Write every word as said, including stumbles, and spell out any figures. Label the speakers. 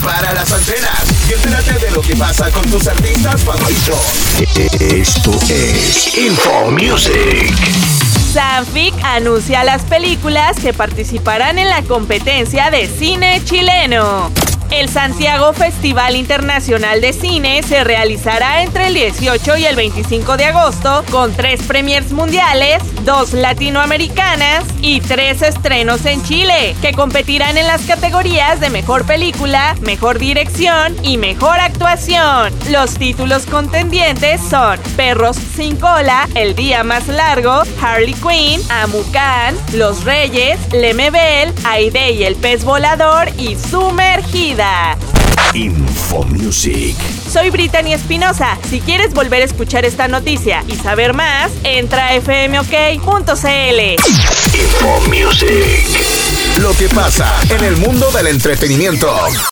Speaker 1: Prepara las antenas y entérate de lo que pasa con tus artistas favoritos. Esto es Info Music.
Speaker 2: Sanfic anuncia las películas que participarán en la competencia de cine chileno. El Santiago Festival Internacional de Cine se realizará entre el dieciocho y el veinticinco de agosto con tres premiers mundiales, dos latinoamericanas y tres estrenos en Chile, que competirán en las categorías de Mejor Película, Mejor Dirección y Mejor Actuación. Los títulos contendientes son Perros sin cola, El día más largo, Harley Quinn, Amucan, Los Reyes, Lemebel, Aide y el pez volador y Sumergida.
Speaker 1: Info Music.
Speaker 2: Soy Brittany Espinosa. Si quieres volver a escuchar esta noticia y saber más, entra a f m o k punto c l.
Speaker 1: Info Music. Lo que pasa en el mundo del entretenimiento.